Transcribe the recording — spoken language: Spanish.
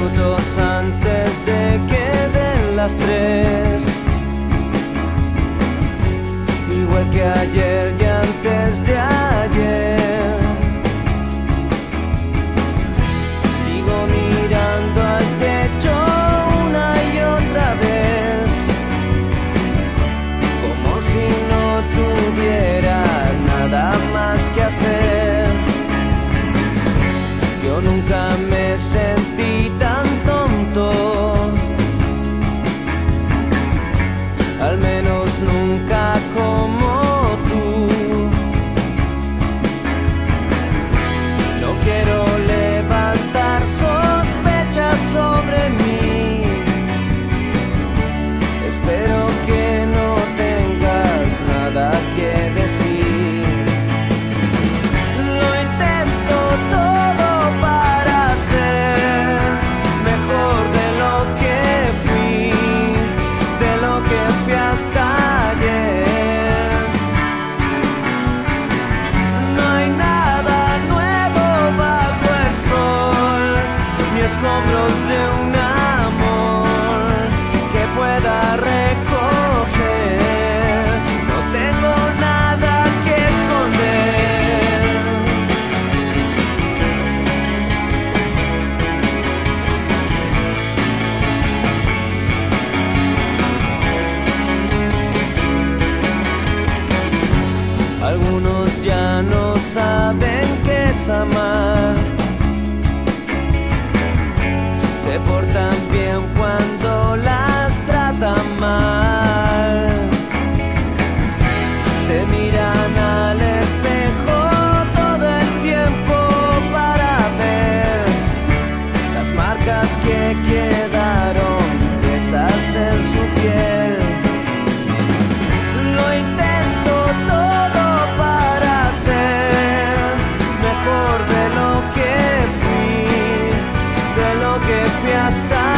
minutos antes de que den las 3. Igual que ayer y antes de ayer, sigo mirando al techo una y otra vez, como si no tuviera nada más que hacer. Yo nunca me sentí tan tonto, al menos nunca como tú. No quiero levantar sospechas sobre mí, espero que no tengas nada que decir. Lo intento todo para ser mejor de lo que fui, de lo que fui hasta ayer. No hay nada nuevo bajo el sol, ni escombros de un amor que pueda recoger. No tengo nada que esconder. Algunos ya no saben qué es amar, se portan bien cuando las tratan mal, se miran al espejo todo el tiempo para ver las marcas que quedaron gruesas en su piel. Lo intento todo para ser mejor de lo que fui, de lo que fui hasta